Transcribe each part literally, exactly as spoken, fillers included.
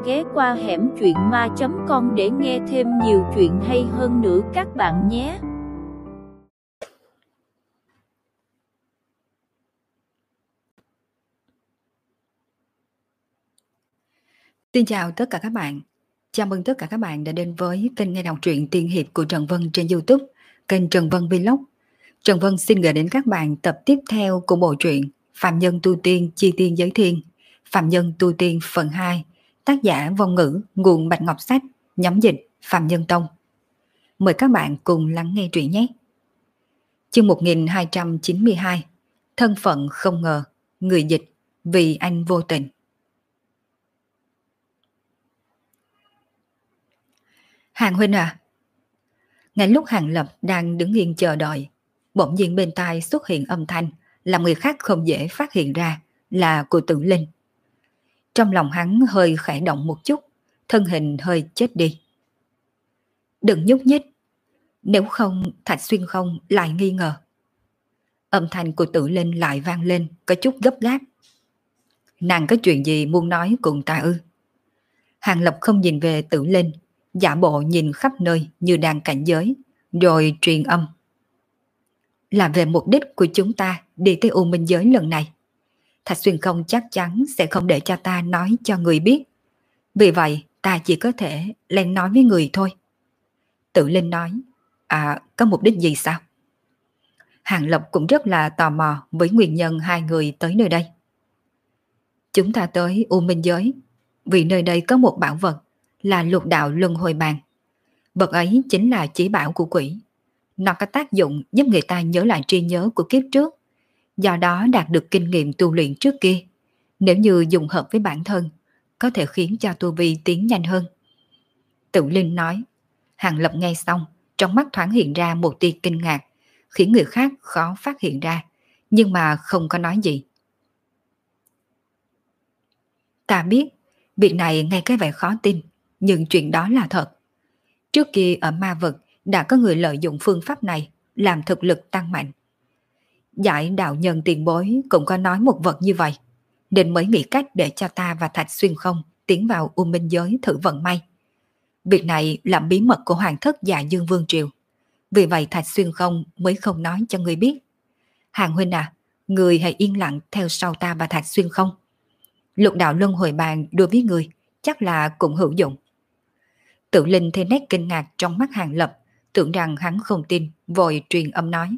ghé qua hẻm truyện ma chấm com để nghe thêm nhiều chuyện hay hơn nữa các bạn nhé. Xin chào tất cả các bạn. Chào mừng tất cả các bạn đã đến với kênh nghe đọc truyện tiên hiệp của Trần Vân trên YouTube, kênh Trần Vân Vlog. Trần Vân xin gửi đến các bạn tập tiếp theo của bộ truyện Phạm Nhân Tu Tiên Chi Tiên Giới Thiên, Phạm Nhân Tu Tiên phần hai, tác giả Vong Ngữ, nguồn Bạch Ngọc Sách, nhóm dịch Phạm Nhân Tông. Mời các bạn cùng lắng nghe truyện nhé. Chương một nghìn hai trăm chín mươi hai, thân phận không ngờ, người dịch vì anh vô tình. Hàng huynh à? Ngay lúc Hàng Lập đang đứng yên chờ đợi, bỗng nhiên bên tai xuất hiện âm thanh làm người khác không dễ phát hiện ra là của Tử Linh. Trong lòng hắn hơi khẽ động một chút, thân hình hơi chết đi. Đừng nhúc nhích, nếu không Thạch Xuyên không lại nghi ngờ. Âm thanh của Tử Linh lại vang lên có chút gấp gáp. Nàng có chuyện gì muốn nói cùng ta ư? Hàng Lập không nhìn về Tử Linh, giả bộ nhìn khắp nơi như đang cảnh giới, rồi truyền âm. Là về mục đích của chúng ta đi tới U Minh Giới lần này. Thạch Xuyên không chắc chắn sẽ không để cho ta nói cho người biết. Vì vậy ta chỉ có thể len nói với người thôi. Tử Linh nói. À, có mục đích gì sao? Hàng Lập cũng rất là tò mò với nguyên nhân hai người tới nơi đây. Chúng ta tới U Minh Giới vì nơi đây có một bảo vật là lục đạo luân hồi bàn. Vật ấy chính là chỉ bảo của quỷ. Nó có tác dụng giúp người ta nhớ lại trí nhớ của kiếp trước, do đó đạt được kinh nghiệm tu luyện trước kia. Nếu như dùng hợp với bản thân, có thể khiến cho tu vi tiến nhanh hơn. Tử Linh nói. Hàng Lập nghe xong, trong mắt thoáng hiện ra một tia kinh ngạc, khiến người khác khó phát hiện ra, nhưng mà không có nói gì. Ta biết, việc này nghe cái vẻ khó tin, nhưng chuyện đó là thật. Trước kia ở ma vực đã có người lợi dụng phương pháp này làm thực lực tăng mạnh. Giải đạo nhân tiền bối cũng có nói một vật như vậy, nên mới nghĩ cách để cho ta và Thạch Xuyên không tiến vào U Minh Giới thử vận may. Việc này là bí mật của Hoàng thất Dạ Dương Vương Triều, vì vậy Thạch Xuyên không mới không nói cho người biết. Hàng huynh à, người hãy yên lặng theo sau ta và Thạch Xuyên không. Lục đạo luân hồi bàn đối với người chắc là cũng hữu dụng. Tử Linh thấy nét kinh ngạc trong mắt Hàng Lập, tưởng rằng hắn không tin, vội truyền âm nói.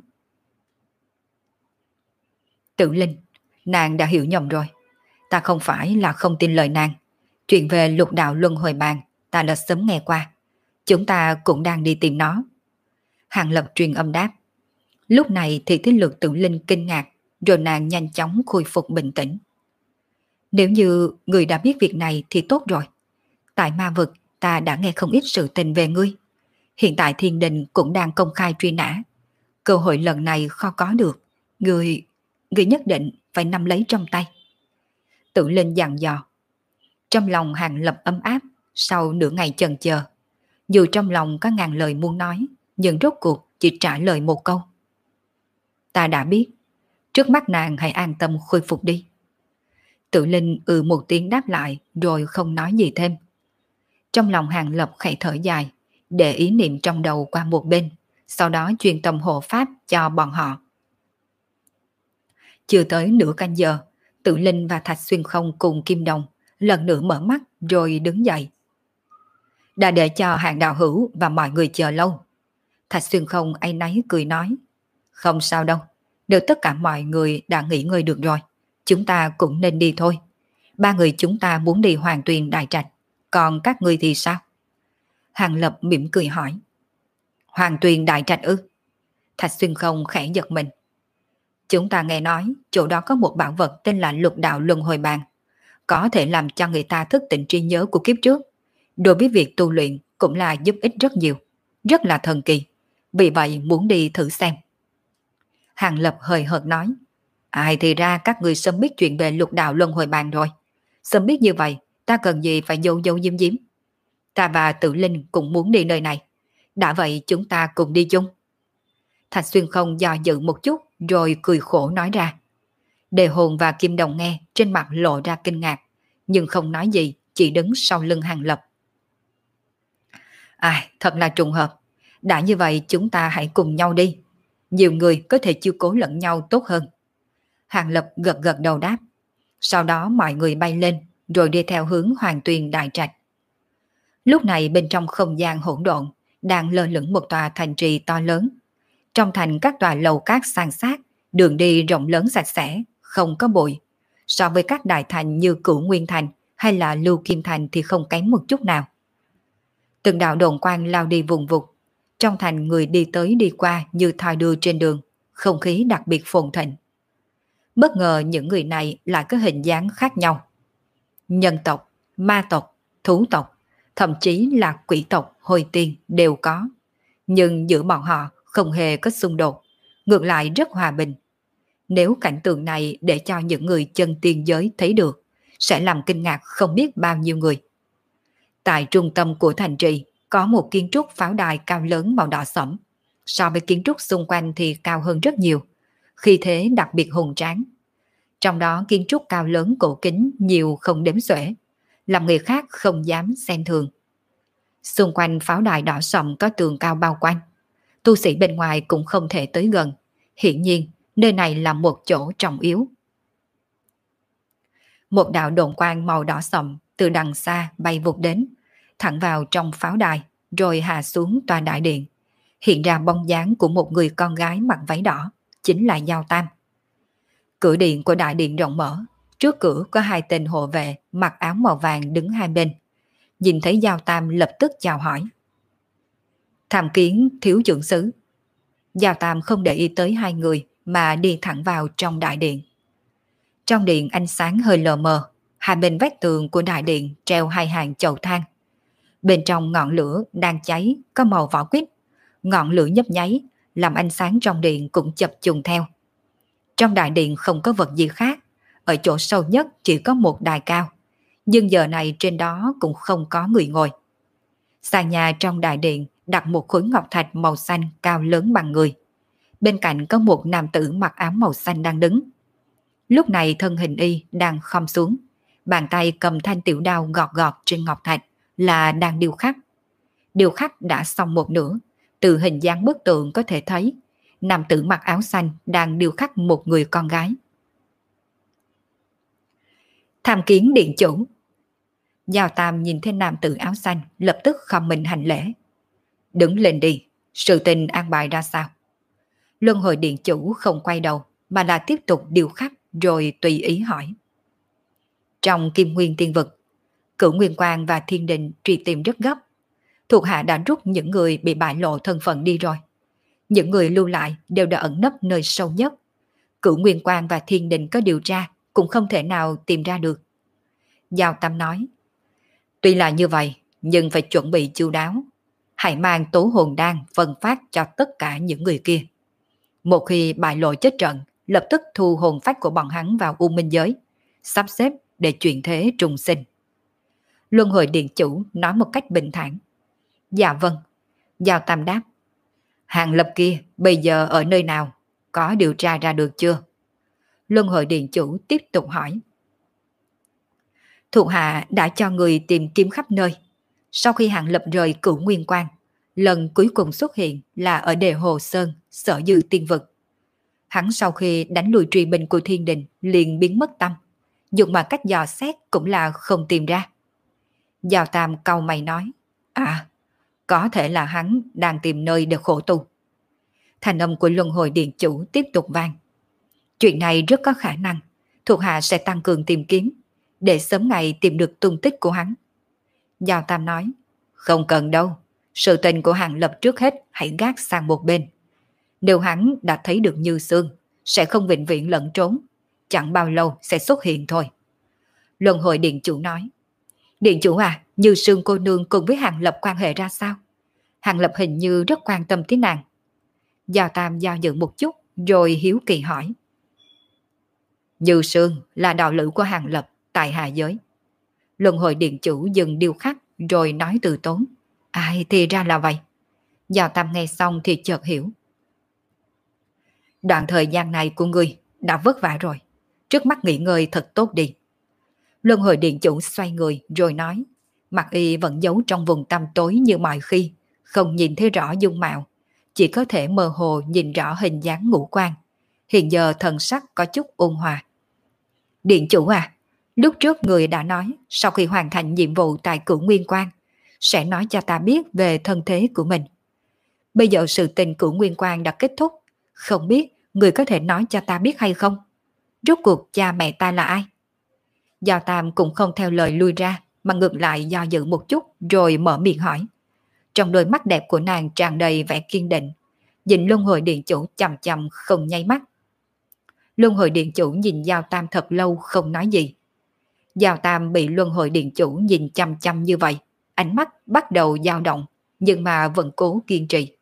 Tử Linh, nàng đã hiểu nhầm rồi. Ta không phải là không tin lời nàng. Chuyện về lục đạo luân hồi bàn ta đã sớm nghe qua. Chúng ta cũng đang đi tìm nó. Hàng Lập truyền âm đáp. Lúc này thì thế lực Tử Linh kinh ngạc, rồi nàng nhanh chóng khôi phục bình tĩnh. Nếu như người đã biết việc này thì tốt rồi. Tại ma vực ta đã nghe không ít sự tình về ngươi. Hiện tại thiên đình cũng đang công khai truy nã. Cơ hội lần này khó có được. Người, người nhất định phải nắm lấy trong tay. Tử Linh dặn dò. Trong lòng Hàng Lập ấm áp, sau nửa ngày chần chờ. Dù trong lòng có ngàn lời muốn nói, nhưng rốt cuộc chỉ trả lời một câu. Ta đã biết. Trước mắt nàng hãy an tâm khôi phục đi. Tử Linh ừ một tiếng đáp lại, rồi không nói gì thêm. Trong lòng Hàng Lập khẽ thở dài, để ý niệm trong đầu qua một bên, sau đó truyền tâm hộ pháp cho bọn họ. Chưa tới nửa canh giờ, Tử Linh và Thạch Xuyên không cùng Kim Đồng lần nữa mở mắt rồi đứng dậy. Đã để cho Hàng đạo hữu và mọi người chờ lâu. Thạch Xuyên không áy náy cười nói. Không sao đâu, nếu tất cả mọi người đã nghỉ ngơi được rồi, chúng ta cũng nên đi thôi. Ba người chúng ta muốn đi Hoàng Tuyền Đại Trạch, còn các ngươi thì sao? Hàng Lập mỉm cười hỏi. Hoàng Tuyền Đại Trạch ư? Thạch Xuyên không khẽ giật mình. Chúng ta nghe nói chỗ đó có một bảo vật tên là lục đạo luân hồi bàn, có thể làm cho người ta thức tỉnh trí nhớ của kiếp trước. Đối với việc tu luyện cũng là giúp ích rất nhiều, rất là thần kỳ. Vì vậy muốn đi thử xem. Hàng Lập hời hợt nói. Ai thì ra các người sớm biết chuyện về lục đạo luân hồi bàn rồi. Sớm biết như vậy, ta cần gì phải dâu dâu diếm diếm. Ta và Tử Linh cũng muốn đi nơi này. Đã vậy chúng ta cùng đi chung. Thạch Xuyên không do dự một chút, rồi cười khổ nói ra. Đề Hồn và Kim Đồng nghe, trên mặt lộ ra kinh ngạc, nhưng không nói gì, chỉ đứng sau lưng Hàng Lập. À, thật là trùng hợp. Đã như vậy chúng ta hãy cùng nhau đi. Nhiều người có thể chiếu cố lẫn nhau tốt hơn. Hàng Lập gật gật đầu đáp. Sau đó mọi người bay lên, rồi đi theo hướng Hoàng Tuyền Đại Trạch. Lúc này bên trong không gian hỗn độn, đang lơ lửng một tòa thành trì to lớn. Trong thành các tòa lầu cát san sát, đường đi rộng lớn sạch sẽ, không có bụi. So với các đại thành như Cửu Nguyên Thành hay là Lưu Kim Thành thì không kém một chút nào. Từng đạo đồn quang lao đi vùng vụt. Trong thành người đi tới đi qua như thoi đưa trên đường, không khí đặc biệt phồn thịnh. Bất ngờ những người này lại có hình dáng khác nhau. Nhân tộc, ma tộc, thú tộc, thậm chí là quỷ tộc, hồi tiên đều có. Nhưng giữa bọn họ không hề có xung đột, ngược lại rất hòa bình. Nếu cảnh tượng này để cho những người chân tiên giới thấy được, sẽ làm kinh ngạc không biết bao nhiêu người. Tại trung tâm của thành trì có một kiến trúc pháo đài cao lớn màu đỏ sẫm. So với kiến trúc xung quanh thì cao hơn rất nhiều, khí thế đặc biệt hùng tráng. Trong đó kiến trúc cao lớn cổ kính nhiều không đếm xuể, làm người khác không dám xem thường. Xung quanh pháo đài đỏ sẫm có tường cao bao quanh, tu sĩ bên ngoài cũng không thể tới gần. Hiển nhiên nơi này là một chỗ trọng yếu. Một đạo độn quang màu đỏ sẫm từ đằng xa bay vụt đến, thẳng vào trong pháo đài, rồi hạ xuống tòa đại điện. Hiện ra bóng dáng của một người con gái mặc váy đỏ, chính là Giao Tam. Cửa điện của đại điện rộng mở, trước cửa có hai tên hộ vệ mặc áo màu vàng đứng hai bên. Nhìn thấy Giao Tam lập tức chào hỏi. Tham kiến thiếu trưởng sứ. Giao Tam không để ý tới hai người mà đi thẳng vào trong đại điện. Trong điện ánh sáng hơi lờ mờ, hai bên vách tường của đại điện treo hai hàng chậu than. Bên trong ngọn lửa đang cháy có màu vỏ quýt, ngọn lửa nhấp nháy làm ánh sáng trong điện cũng chập chùng theo. Trong đại điện không có vật gì khác, ở chỗ sâu nhất chỉ có một đài cao, nhưng giờ này trên đó cũng không có người ngồi. Sàn nhà trong đại điện đặt một khối ngọc thạch màu xanh cao lớn bằng người. Bên cạnh có một nam tử mặc áo màu xanh đang đứng. Lúc này thân hình y đang khom xuống, bàn tay cầm thanh tiểu đao gọt gọt trên ngọc thạch là đang điêu khắc. Điêu khắc đã xong một nửa, từ hình dáng bức tượng có thể thấy nam tử mặc áo xanh đang điêu khắc một người con gái. Tham kiến điện chủ. Giao Tam nhìn thấy nam tử áo xanh lập tức khom mình hành lễ. Đứng lên đi, sự tình an bài ra sao? Luân hồi điện chủ không quay đầu mà là tiếp tục điêu khắc rồi tùy ý hỏi. Trong Kim Nguyên Tiên Vực, Cửu Nguyên Quang và Thiên Đình truy tìm rất gấp. Thuộc hạ đã rút những người bị bại lộ thân phận đi rồi. Những người lưu lại đều đã ẩn nấp nơi sâu nhất. Cửu Nguyên Quang và Thiên Đình có điều tra cũng không thể nào tìm ra được. Giao Tam nói, tuy là như vậy nhưng phải chuẩn bị chu đáo. Hãy mang tố hồn đan phân phát cho tất cả những người kia. Một khi bại lộ chết trận, lập tức thu hồn phách của bọn hắn vào U Minh giới, sắp xếp để chuyển thế trùng sinh. Luân hồi điện chủ nói một cách bình thản. Dạ vâng. Giao Tam đáp. Hàng Lập kia bây giờ ở nơi nào? Có điều tra ra được chưa? Luân hồi điện chủ tiếp tục hỏi. Thuộc hạ đã cho người tìm kiếm khắp nơi. Sau khi Hàng Lập rời Cửu Nguyên Quang, lần cuối cùng xuất hiện là ở Đề Hồ Sơn, Sở Dư Tiên Vực. Hắn sau khi đánh lùi truy binh của Thiên Đình liền biến mất tâm. Dùng mà cách dò xét cũng là không tìm ra. Giao Tam cau mày nói. À, có thể là hắn đang tìm nơi để khổ tu. Thành âm của Luân hồi điện chủ tiếp tục vang. Chuyện này rất có khả năng. Thuộc hạ sẽ tăng cường tìm kiếm, để sớm ngày tìm được tung tích của hắn. Giao Tam nói. Không cần đâu. Sự tình của Hàng Lập trước hết hãy gác sang một bên. Nếu hắn đã thấy được Như Sương, sẽ không vĩnh viễn lẫn trốn. Chẳng bao lâu sẽ xuất hiện thôi. Luân hồi điện chủ nói. Điện chủ à, Như Sương cô nương cùng với Hàng Lập quan hệ ra sao? Hàng Lập hình như rất quan tâm tới nàng. Giao Tam do dự một chút rồi hiếu kỳ hỏi. Như Sương là đạo lữ của Hàng Lập tại Hà Giới. Luân hồi điện chủ dừng điêu khắc rồi nói từ tốn. Ai thì ra là vậy. Giao Tam nghe xong thì chợt hiểu. Đoạn thời gian này của ngươi đã vất vả rồi. Trước mắt nghỉ ngơi thật tốt đi. Luân hồi điện chủ xoay người rồi nói, mặt y vẫn giấu trong vùng tăm tối như mọi khi, không nhìn thấy rõ dung mạo, chỉ có thể mơ hồ nhìn rõ hình dáng ngũ quan. Hiện giờ thần sắc có chút ôn hòa. Điện chủ à, lúc trước người đã nói sau khi hoàn thành nhiệm vụ tại Cửu Nguyên Quan sẽ nói cho ta biết về thân thế của mình. Bây giờ sự tình Cửu Nguyên Quan đã kết thúc, không biết người có thể nói cho ta biết hay không? Rốt cuộc cha mẹ ta là ai? Giao Tam cũng không theo lời lui ra, mà ngược lại do dự một chút rồi mở miệng hỏi. Trong đôi mắt đẹp của nàng tràn đầy vẻ kiên định, nhìn Luân Hồi Điện chủ chằm chằm không nháy mắt. Luân Hồi Điện chủ nhìn Giao Tam thật lâu không nói gì. Giao Tam bị Luân Hồi Điện chủ nhìn chằm chằm như vậy, ánh mắt bắt đầu dao động, nhưng mà vẫn cố kiên trì.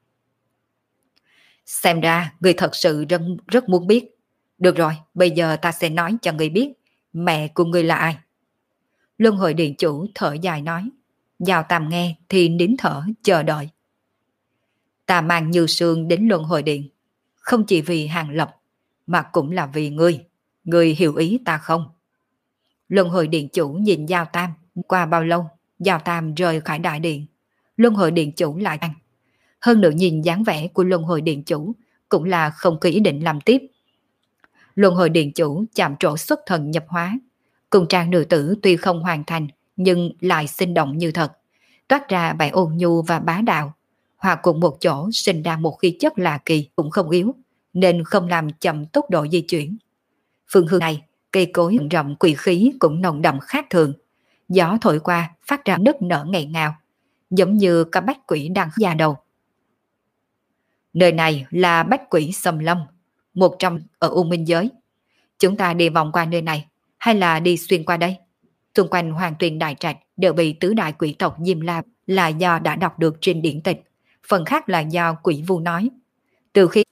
Xem ra người thật sự rất, rất muốn biết. Được rồi, bây giờ ta sẽ nói cho người biết mẹ của người là ai. Luân Hồi Điện chủ thở dài nói. Giao Tam nghe thì nín thở chờ đợi. Ta mang Như Sương đến Luân Hồi Điện, không chỉ vì Hàng Lập, mà cũng là vì ngươi. Ngươi hiểu ý ta không? Luân Hồi Điện chủ nhìn Giao Tam. Qua bao lâu Giao Tam rời khỏi đại điện, Luân Hồi Điện chủ lại ăn. Hơn nữa nhìn dáng vẻ của Luân Hồi Điện chủ cũng là không có ý định làm tiếp. Luân Hồi Điện chủ chạm trổ xuất thần nhập hóa, cùng trang nữ tử tuy không hoàn thành nhưng lại sinh động như thật, toát ra vẻ ôn nhu và bá đạo, hòa cùng một chỗ sinh ra một khí chất lạ kỳ cũng không yếu, nên không làm chậm tốc độ di chuyển. Phương hướng này, cây cối rậm quỷ khí cũng nồng đậm khác thường, gió thổi qua phát ra nức nở nghẹn ngào, giống như có bách quỷ đang da đầu. Nơi này là bách quỷ xâm lâm, một trong ở U Minh giới. Chúng ta đi vòng qua nơi này, hay là đi xuyên qua đây? Xung quanh Hoàng Tuyền Đại Trạch đều bị tứ đại quỷ tộc Diêm La là do đã đọc được trên điển tịch, phần khác là do quỷ vu nói. Từ khi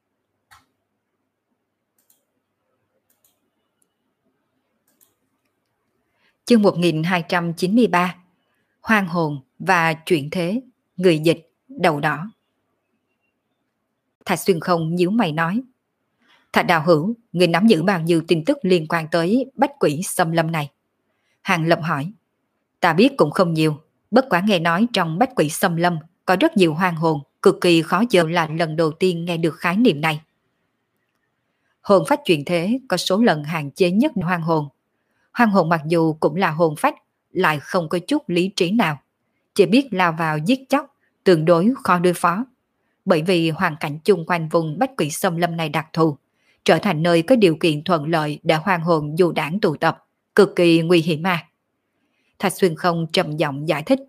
chương một nghìn hai trăm chín mươi ba Hoang hồn và chuyển thế, người dịch, đầu đỏ. Thạch Xuyên Không nhíu mày nói. Thạch đạo hữu, người nắm giữ bao nhiêu tin tức liên quan tới bách quỷ xâm lâm này? Hàng Lập hỏi. Ta biết cũng không nhiều, bất quá nghe nói trong bách quỷ xâm lâm có rất nhiều hoang hồn, cực kỳ khó chờ, là lần đầu tiên nghe được khái niệm này. Hồn phách chuyển thế có số lần hạn chế nhất hoang hồn. Hoang hồn mặc dù cũng là hồn phách, lại không có chút lý trí nào, chỉ biết lao vào giết chóc, tương đối khó đối phó. Bởi vì hoàn cảnh chung quanh vùng bách quỷ xâm lâm này đặc thù, trở thành nơi có điều kiện thuận lợi để hoang hồn du đảng tụ tập, cực kỳ nguy hiểm mà. Thạch Xuyên Không trầm giọng giải thích.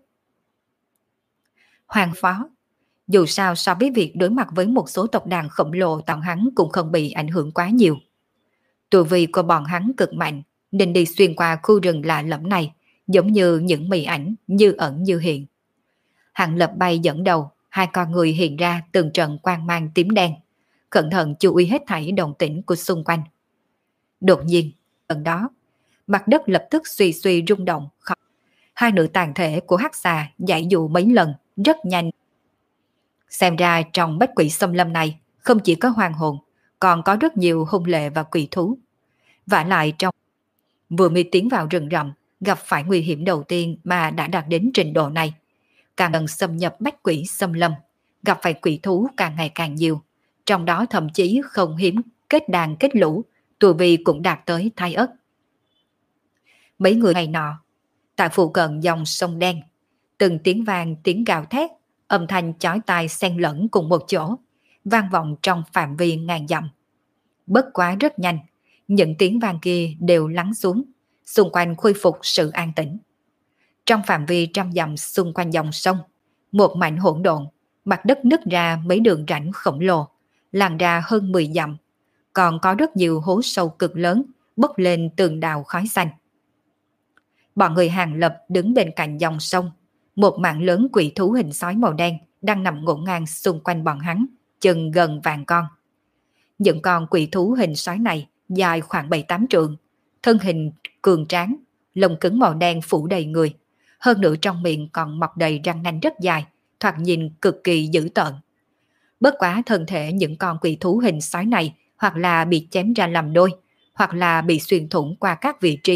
Hoàng phó, dù sao so với việc đối mặt với một số tộc đàn khổng lồ, tặng hắn cũng không bị ảnh hưởng quá nhiều. Tu vi của bọn hắn cực mạnh, nên đi xuyên qua khu rừng lạ lẫm này, giống như những mị ảnh như ẩn như hiện. Hàng Lập bay dẫn đầu, hai con người hiện ra từng trận quang mang tím đen, cẩn thận chú ý hết thảy động tĩnh của xung quanh. Đột nhiên, gần đó, mặt đất lập tức suy suy rung động. Hai nữ tàn thể của hắc xà giải dụ mấy lần, rất nhanh. Xem ra trong bách quỷ xâm lâm này không chỉ có hoang hồn, còn có rất nhiều hung lệ và quỷ thú. Vả lại trong vừa mới tiến vào rừng rậm, gặp phải nguy hiểm đầu tiên mà đã đạt đến trình độ này. Càng gần xâm nhập bách quỷ xâm lâm, gặp phải quỷ thú càng ngày càng nhiều, trong đó thậm chí không hiếm kết đàn kết lũ, tu vi cũng đạt tới thái ất. Mấy người ngày nọ, tại phụ cận dòng sông đen, từng tiếng vang tiếng gào thét, âm thanh chói tai xen lẫn cùng một chỗ, vang vọng trong phạm vi ngàn dặm. Bất quá rất nhanh, những tiếng vang kia đều lắng xuống, xung quanh khôi phục sự an tĩnh. Trong phạm vi trăm dặm xung quanh dòng sông, một mảnh hỗn độn, mặt đất nứt ra mấy đường rãnh khổng lồ, lan ra hơn mười dặm, còn có rất nhiều hố sâu cực lớn bốc lên tường đào khói xanh. Bọn người Hàng Lập đứng bên cạnh dòng sông, một mạng lớn quỷ thú hình sói màu đen đang nằm ngổn ngang xung quanh bọn hắn, chừng gần vạn con. Những con quỷ thú hình sói này dài khoảng bảy tám trượng, thân hình cường tráng, lông cứng màu đen phủ đầy người, hơn nữa trong miệng còn mọc đầy răng nanh rất dài, thoạt nhìn cực kỳ dữ tợn. Bất quá thân thể những con quỷ thú hình sói này hoặc là bị chém ra làm đôi, hoặc là bị xuyên thủng qua các vị trí,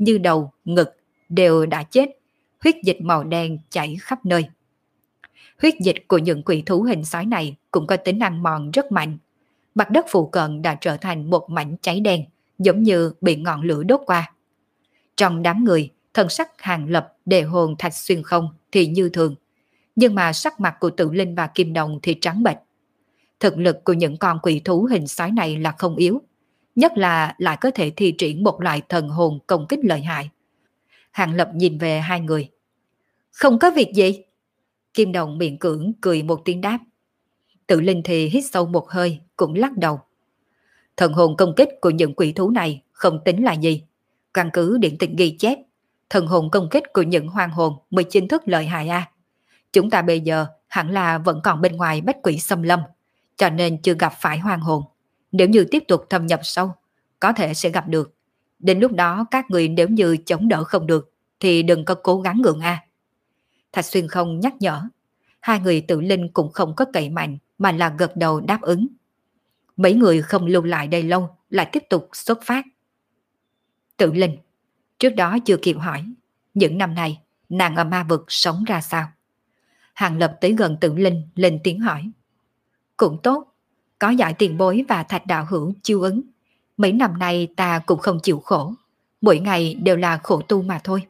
như đầu, ngực đều đã chết, huyết dịch màu đen chảy khắp nơi. Huyết dịch của những quỷ thú hình sói này cũng có tính ăn mòn rất mạnh. Mặt đất phụ cận đã trở thành một mảnh cháy đen, giống như bị ngọn lửa đốt qua. Trong đám người, thần sắc Hàng Lập, Đề Hồn, Thạch Xuyên Không thì như thường, nhưng mà sắc mặt của Tự Linh và Kim Đồng thì trắng bệch. Thực lực của những con quỷ thú hình sói này là không yếu, nhất là lại có thể thi triển một loại thần hồn công kích lợi hại. Hàng Lập nhìn về hai người. Không có việc gì. Kim Đồng miệng cưỡng cười một tiếng đáp. Tự Linh thì hít sâu một hơi, cũng lắc đầu. Thần hồn công kích của những quỷ thú này không tính là gì. Căn cứ điển tịch ghi chép, thần hồn công kích của những hoang hồn mới chính thức lợi hại a. Chúng ta bây giờ hẳn là vẫn còn bên ngoài bách quỷ xâm lâm, cho nên chưa gặp phải hoang hồn. Nếu như tiếp tục thâm nhập sâu, có thể sẽ gặp được. Đến lúc đó các người nếu như chống đỡ không được, thì đừng có cố gắng ngượng a. Thạch Xuyên Không nhắc nhở. Hai người Tự Linh cũng không có cậy mạnh, mà là gật đầu đáp ứng. Mấy người không lưu lại đây lâu, lại tiếp tục xuất phát. Tự Linh, trước đó chưa kịp hỏi, những năm này nàng ở ma vực sống ra sao? Hàng Lập tới gần Tự Linh lên tiếng hỏi. Cũng tốt, có giải tiền bối và Thạch đạo hữu chiêu ứng. Mấy năm nay ta cũng không chịu khổ, mỗi ngày đều là khổ tu mà thôi.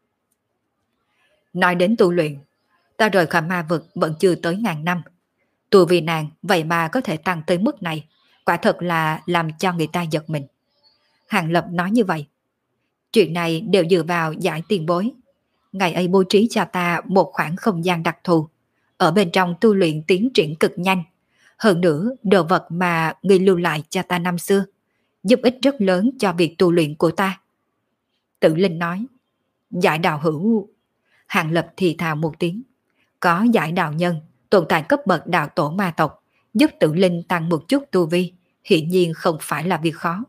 Nói đến tu luyện, ta rời khỏi ma vực vẫn chưa tới ngàn năm. Tu vì nàng vậy mà có thể tăng tới mức này, quả thật là làm cho người ta giật mình. Hàng Lập nói như vậy. Chuyện này đều dựa vào giải tiền bối. Ngày ấy bố trí cho ta một khoảng không gian đặc thù, ở bên trong tu luyện tiến triển cực nhanh. Hơn nữa, đồ vật mà người lưu lại cho ta năm xưa, giúp ích rất lớn cho việc tu luyện của ta. Tự Linh nói. Giải đạo hữu. Hàng Lập thì thào một tiếng. Có giải đạo nhân, tồn tại cấp bậc đạo tổ ma tộc, giúp Tự Linh tăng một chút tu vi, hiển nhiên không phải là việc khó.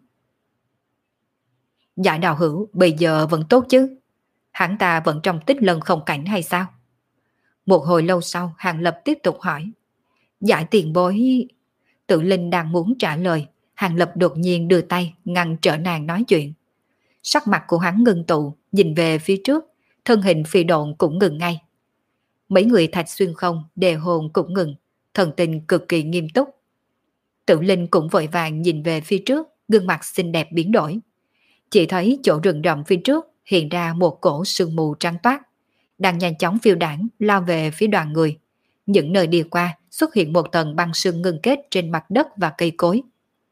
Giải đạo hữu bây giờ vẫn tốt chứ? Hắn ta vẫn trong tích lân không cảnh hay sao? Một hồi lâu sau, Hàng Lập tiếp tục hỏi. Giải tiền bối. Tự Linh đang muốn trả lời, Hàng Lập đột nhiên đưa tay ngăn trở nàng nói chuyện. Sắc mặt của hắn ngưng tụ, nhìn về phía trước, thân hình phi độn cũng ngừng ngay. Mấy người Thạch Xuyên Không, Đề Hồn cũng ngừng, thần tình cực kỳ nghiêm túc. Tự Linh cũng vội vàng nhìn về phía trước, gương mặt xinh đẹp biến đổi. Chỉ thấy chỗ rừng rậm phía trước hiện ra một cổ sương mù trắng toát, đang nhanh chóng phiêu đảng lao về phía đoàn người. Những nơi đi qua xuất hiện một tầng băng sương ngưng kết trên mặt đất và cây cối.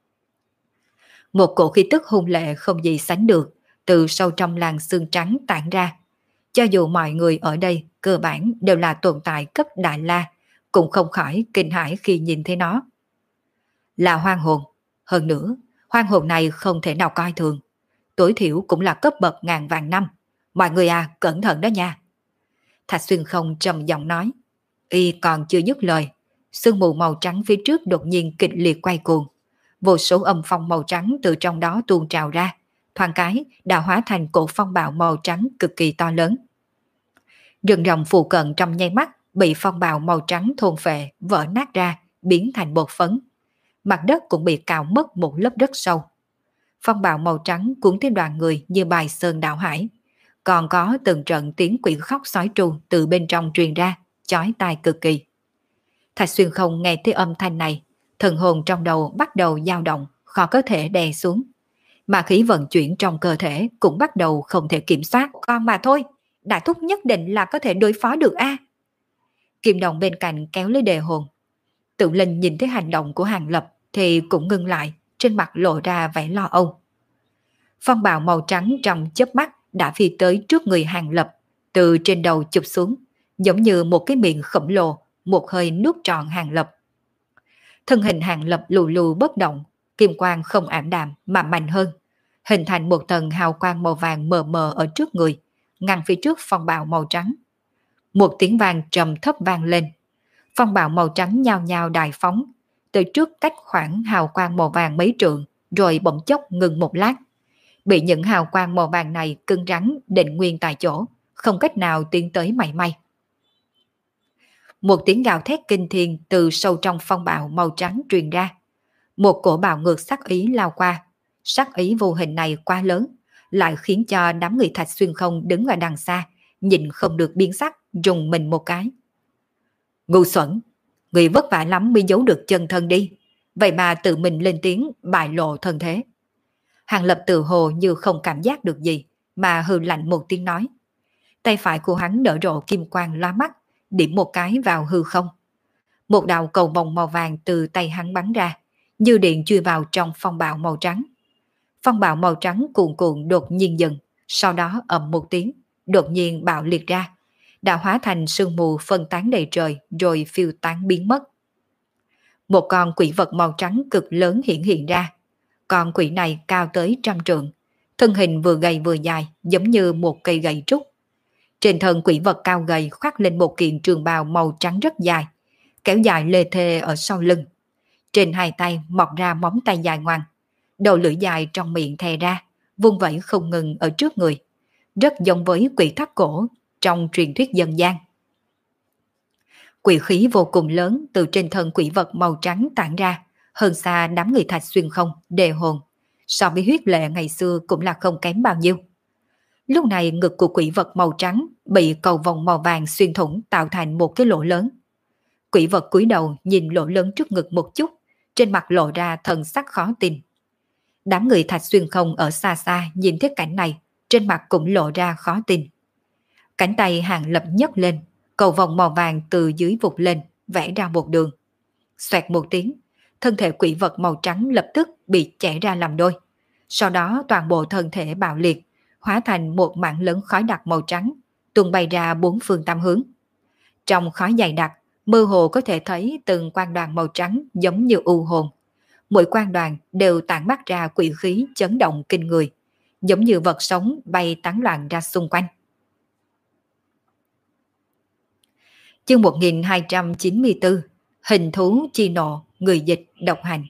Một cổ khí tức hung lệ không gì sánh được từ sâu trong làn sương trắng tản ra. Cho dù mọi người ở đây cơ bản đều là tồn tại cấp Đại La, cũng không khỏi kinh hãi khi nhìn thấy nó. Là hoang hồn. Hơn nữa, hoang hồn này không thể nào coi thường. Tối thiểu cũng là cấp bậc ngàn vạn năm. Mọi người à, cẩn thận đó nha. Thạch Xuyên Không trầm giọng nói. Y còn chưa dứt lời, sương mù màu trắng phía trước đột nhiên kịch liệt quay cuồng. Vô số âm phong màu trắng từ trong đó tuôn trào ra, thoáng cái đã hóa thành cổ phong bạo màu trắng cực kỳ to lớn. Rừng rậm phụ cận trong nháy mắt bị phong bạo màu trắng thôn phệ, vỡ nát ra, biến thành bột phấn. Mặt đất cũng bị cào mất một lớp đất sâu. Phong bạo màu trắng cuốn theo đoàn người như bài sơn đảo hải. Còn có từng trận tiếng quỷ khóc sói tru từ bên trong truyền ra, chói tai cực kỳ. Thạch Xuyên Không nghe thấy âm thanh này, thần hồn trong đầu bắt đầu dao động, khó có thể đè xuống. Mà khí vận chuyển trong cơ thể cũng bắt đầu không thể kiểm soát. Con mà thôi, đại thúc nhất định là có thể đối phó được a. Kim Đồng bên cạnh kéo lấy Đề Hồn. Tự Linh nhìn thấy hành động của Hàng Lập thì cũng ngưng lại, trên mặt lộ ra vẻ lo âu. Phong bào màu trắng trong chớp mắt đã phi tới trước người Hàng Lập, từ trên đầu chụp xuống, giống như một cái miệng khổng lồ, một hơi nuốt trọn Hàng Lập. Thân hình Hàng Lập lù lù bất động, kim quang không ảm đạm mà mạnh hơn, hình thành một tầng hào quang màu vàng mờ mờ ở trước người, ngăn phía trước phong bào màu trắng. Một tiếng vang trầm thấp vang lên, phong bào màu trắng nhao nhao đại phóng, từ trước cách khoảng hào quang màu vàng mấy trượng, rồi bỗng chốc ngừng một lát. Bị những hào quang màu vàng này cứng rắn định nguyên tại chỗ, không cách nào tiến tới mảy may. Một tiếng gào thét kinh thiên từ sâu trong phong bạo màu trắng truyền ra. Một cổ bạo ngược sắc ý lao qua. Sắc ý vô hình này quá lớn, lại khiến cho đám người Thạch Xuyên Không đứng ở đằng xa, nhìn không được biến sắc, rùng mình một cái. Ngu xuẩn, người vất vả lắm mới giấu được chân thân đi, vậy mà tự mình lên tiếng bại lộ thân thế. Hàng Lập tự hồ như không cảm giác được gì, mà hừ lạnh một tiếng nói. Tay phải của hắn nở rộ kim quang lóa mắt, điểm một cái vào hư không. Một đạo cầu vòng màu vàng từ tay hắn bắn ra, như điện chui vào trong phong bạo màu trắng. Phong bạo màu trắng cuồn cuộn đột nhiên dừng, sau đó ầm một tiếng, đột nhiên bạo liệt ra, đã hóa thành sương mù phân tán đầy trời rồi phiêu tán biến mất. Một con quỷ vật màu trắng cực lớn hiện hiện ra. Con quỷ này cao tới trăm trượng, thân hình vừa gầy vừa dài, giống như một cây gậy trúc. Trên thân quỷ vật cao gầy khoác lên một kiện trường bào màu trắng rất dài, kéo dài lê thê ở sau lưng. Trên hai tay mọc ra móng tay dài ngoằng, đầu lưỡi dài trong miệng thè ra, vung vẩy không ngừng ở trước người, rất giống với quỷ thắt cổ trong truyền thuyết dân gian. Quỷ khí vô cùng lớn từ trên thân quỷ vật màu trắng tản ra, hơn xa đám người Thạch Xuyên Không, Đề Hồn, so với huyết lệ ngày xưa cũng là không kém bao nhiêu. Lúc này ngực của quỷ vật màu trắng bị cầu vòng màu vàng xuyên thủng tạo thành một cái lỗ lớn. Quỷ vật cúi đầu nhìn lỗ lớn trước ngực một chút, trên mặt lộ ra thần sắc khó tin. Đám người Thạch Xuyên Không ở xa xa nhìn thấy cảnh này, trên mặt cũng lộ ra khó tin. Cánh tay Hàng Lập nhấc lên, cầu vòng màu vàng từ dưới vụt lên, vẽ ra một đường. Xoẹt một tiếng, thân thể quỷ vật màu trắng lập tức bị chẻ ra làm đôi. Sau đó toàn bộ thân thể bạo liệt, hóa thành một mảng lớn khói đặc màu trắng, tung bay ra bốn phương tám hướng. Trong khói dày đặc, mơ hồ có thể thấy từng quang đoàn màu trắng giống như u hồn. Mỗi quang đoàn đều tản mát ra quỷ khí chấn động kinh người, giống như vật sống bay tán loạn ra xung quanh. Chương một nghìn hai trăm chín mươi tư, Hình thú chi nộ, người dịch độc hành.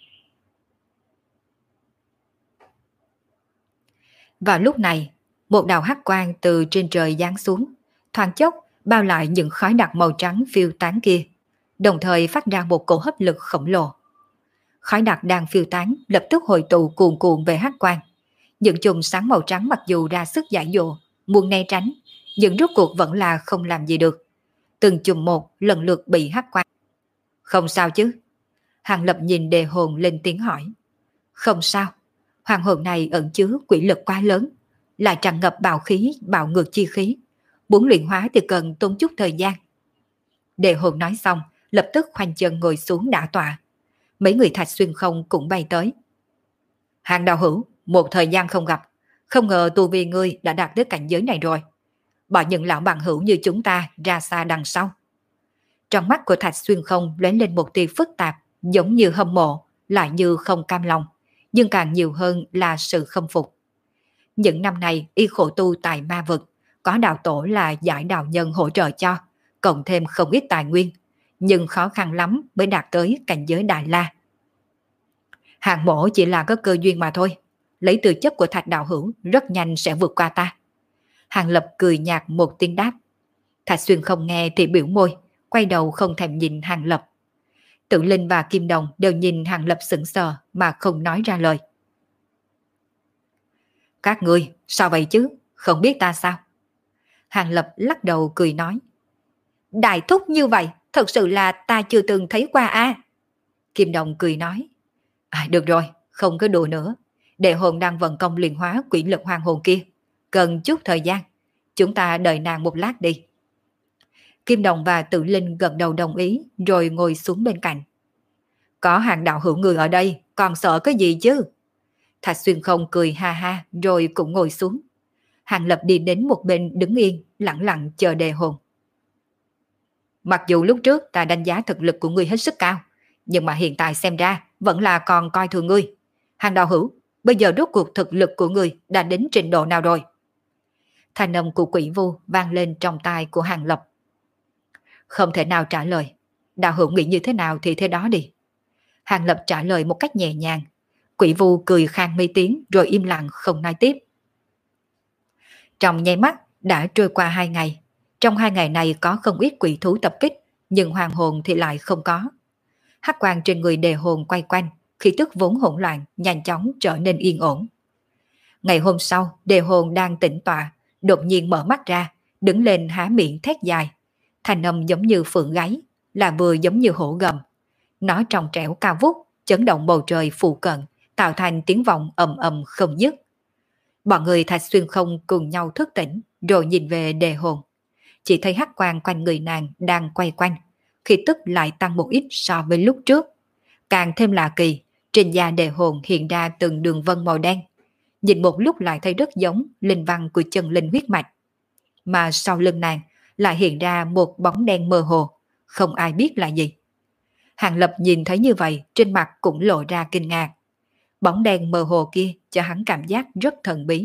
Vào lúc này, một đạo hắc quang từ trên trời giáng xuống, thoáng chốc bao lại những khói đặc màu trắng phiêu tán kia, đồng thời phát ra một cổ hấp lực khổng lồ. Khói đặc đang phiêu tán lập tức hội tụ cuồn cuộn về hắc quang. Những chùm sáng màu trắng mặc dù ra sức giải dụ, muốn né tránh, nhưng rốt cuộc vẫn là không làm gì được. Từng chùm một lần lượt bị hắc quang. Không sao chứ? Hàng Lập nhìn Đề Hồn lên tiếng hỏi. Không sao, hoàng hồn này ẩn chứa quỷ lực quá lớn, lại tràn ngập bạo khí, bạo ngược chi khí. Muốn luyện hóa thì cần tốn chút thời gian. Đề Hồn nói xong, lập tức khoanh chân ngồi xuống đả tọa. Mấy người Thạch Xuyên Không cũng bay tới. Hàng đạo hữu, một thời gian không gặp, không ngờ tu vi ngươi đã đạt tới cảnh giới này rồi. Bỏ những lão bằng hữu như chúng ta ra xa đằng sau. Trong mắt của Thạch Xuyên Không lóe lên một tia phức tạp, giống như hâm mộ, lại như không cam lòng, nhưng càng nhiều hơn là sự khâm phục. Những năm này y khổ tu tại ma vực, có đạo tổ là giải đạo nhân hỗ trợ cho, cộng thêm không ít tài nguyên, nhưng khó khăn lắm mới đạt tới cảnh giới Đại La. Hàng mổ chỉ là có cơ duyên mà thôi, lấy tư chất của Thạch đạo hữu rất nhanh sẽ vượt qua ta. Hàng Lập cười nhạt một tiếng đáp. Thạch Xuyên Không nghe thì biểu môi, quay đầu không thèm nhìn Hàng Lập. Tự Linh và Kim Đồng đều nhìn Hàng Lập sững sờ mà không nói ra lời. Các ngươi, sao vậy chứ? Không biết ta sao? Hàng Lập lắc đầu cười nói. Đại thúc như vậy, thật sự là ta chưa từng thấy qua a. À? Kim Đồng cười nói. À, được rồi, không có đùa nữa. Đệ hồn đang vận công luyện hóa quỷ lực hoàng hồn kia. Cần chút thời gian. Chúng ta đợi nàng một lát đi. Kim Đồng và Tự Linh gật đầu đồng ý rồi ngồi xuống bên cạnh. Có Hàng đạo hữu người ở đây, còn sợ cái gì chứ? Thạch Xuyên Không cười ha ha rồi cũng ngồi xuống. Hàng Lập đi đến một bên đứng yên, lặng lặng chờ Đề hồn. Mặc dù lúc trước ta đánh giá thực lực của ngươi hết sức cao, nhưng mà hiện tại xem ra vẫn là còn coi thường ngươi. Hàng đạo hữu, bây giờ rốt cuộc thực lực của ngươi đã đến trình độ nào rồi? Thanh âm của Quỷ Vu vang lên trong tai của Hàng Lập. Không thể nào trả lời. Đạo hữu nghĩ như thế nào thì thế đó đi. Hàng Lập trả lời một cách nhẹ nhàng. Quỷ Vu cười khang mấy tiếng rồi im lặng không nói tiếp. Trong nháy mắt đã trôi qua hai ngày. Trong hai ngày này có không ít quỷ thú tập kích, nhưng hoàng hồn thì lại không có. Hắc quang trên người Đề hồn quay quanh, khí tức vốn hỗn loạn nhanh chóng trở nên yên ổn. Ngày hôm sau, đề hồn đang tĩnh tọa, đột nhiên mở mắt ra, đứng lên há miệng thét dài. Thanh âm giống như phượng gáy, là vừa giống như hổ gầm. Nó trong trẻo cao vút, chấn động bầu trời phụ cận, tạo thành tiếng vọng ầm ầm không dứt. Bọn người Thạch Xuyên Không cùng nhau thức tỉnh, rồi nhìn về đề hồn. Chỉ thấy hắc quang quanh người nàng đang quay quanh, khí tức lại tăng một ít so với lúc trước. Càng thêm lạ kỳ, trên da đề hồn hiện ra từng đường vân màu đen. Nhìn một lúc lại thấy rất giống linh văn của chân linh huyết mạch. Mà sau lưng nàng lại hiện ra một bóng đen mơ hồ, không ai biết là gì. Hàng Lập nhìn thấy như vậy, trên mặt cũng lộ ra kinh ngạc. Bóng đen mơ hồ kia cho hắn cảm giác rất thần bí.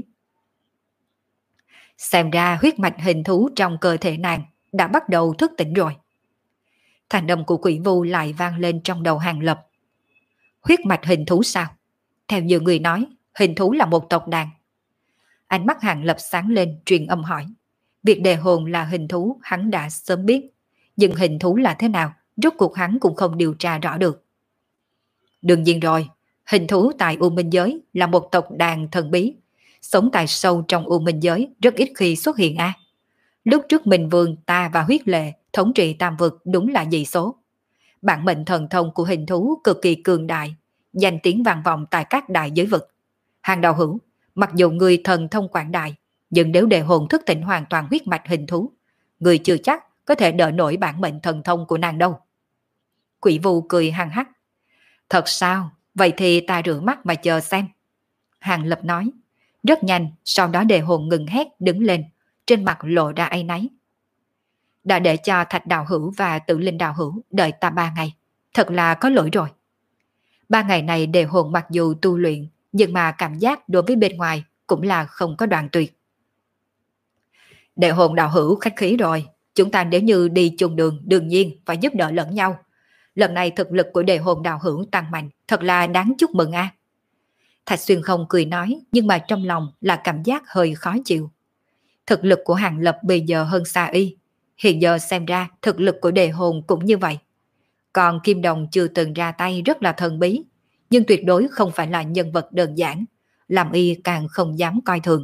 Xem ra huyết mạch hình thú trong cơ thể nàng đã bắt đầu thức tỉnh rồi. Thanh âm của Quỷ Vu lại vang lên trong đầu Hàng Lập. Huyết mạch hình thú sao? Theo nhiều người nói, hình thú là một tộc đàn. Ánh mắt Hàng Lập sáng lên, truyền âm hỏi. Việc đề hồn là hình thú hắn đã sớm biết, nhưng hình thú là thế nào, rốt cuộc hắn cũng không điều tra rõ được. Đương nhiên rồi, hình thú tại U Minh Giới là một tộc đàn thần bí, sống tại sâu trong U Minh Giới rất ít khi xuất hiện a. À. Lúc trước Minh Vương ta và huyết lệ thống trị tam vực đúng là dị số. Bản mệnh thần thông của hình thú cực kỳ cường đại, danh tiếng vang vọng tại các đại giới vực. Hàng đạo hữu, mặc dù người thần thông quảng đại, nhưng nếu đề hồn thức tỉnh hoàn toàn huyết mạch hình thú, người chưa chắc có thể đỡ nổi bản mệnh thần thông của nàng đâu. Quỷ Vu cười hăng hắc. Thật sao? Vậy thì ta rửa mắt mà chờ xem. Hàng Lập nói. Rất nhanh, sau đó đề hồn ngừng hét đứng lên, trên mặt lộ ra áy náy. Đã để cho Thạch đạo hữu và Tự Linh đạo hữu đợi ta ba ngày. Thật là có lỗi rồi. Ba ngày này đề hồn mặc dù tu luyện, nhưng mà cảm giác đối với bên ngoài cũng là không có đoạn tuyệt. Đề hồn đạo hữu khách khí rồi, chúng ta nếu như đi chung đường đương nhiên phải giúp đỡ lẫn nhau. Lần này thực lực của đề hồn đạo hữu tăng mạnh, thật là đáng chúc mừng a. À. Thạch Xuyên Không cười nói, nhưng mà trong lòng là cảm giác hơi khó chịu. Thực lực của Hàng Lập bây giờ hơn xa y, hiện giờ xem ra thực lực của đề hồn cũng như vậy. Còn Kim Đồng chưa từng ra tay rất là thần bí, nhưng tuyệt đối không phải là nhân vật đơn giản, làm y càng không dám coi thường.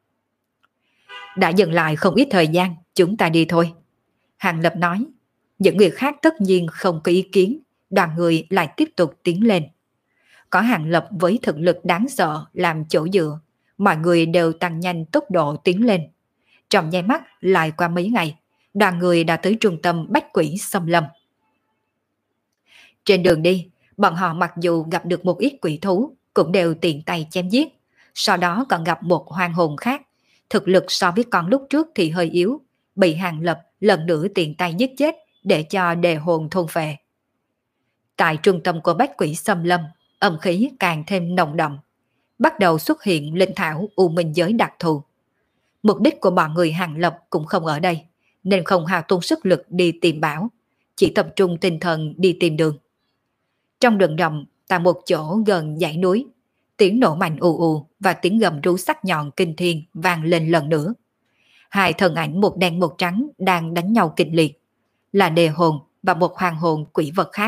Đã dừng lại không ít thời gian, chúng ta đi thôi. Hàng Lập nói. Những người khác tất nhiên không có ý kiến, đoàn người lại tiếp tục tiến lên. Có Hàng Lập với thực lực đáng sợ làm chỗ dựa, mọi người đều tăng nhanh tốc độ tiến lên. Trong nháy mắt lại qua mấy ngày, đoàn người đã tới trung tâm Bách Quỷ Xâm Lâm. Trên đường đi, bọn họ mặc dù gặp được một ít quỷ thú, cũng đều tiện tay chém giết. Sau đó còn gặp một hoang hồn khác, thực lực so với con lúc trước thì hơi yếu, bị Hàng Lập lần nữa tiện tay giết chết để cho đề hồn thôn phệ. Tại trung tâm của Bách Quỷ Xâm Lâm, âm khí càng thêm nồng đậm, bắt đầu xuất hiện linh thảo U Minh Giới đặc thù. Mục đích của bọn người Hàng Lập cũng không ở đây, nên không hao tốn sức lực đi tìm bảo, chỉ tập trung tinh thần đi tìm đường. Trong rừng rậm, tại một chỗ gần dãy núi, tiếng nổ mạnh ù ù và tiếng gầm rú sắc nhọn kinh thiên vang lên lần nữa. Hai thân ảnh một đen một trắng đang đánh nhau kịch liệt, là đề hồn và một hoàng hồn quỷ vật khác.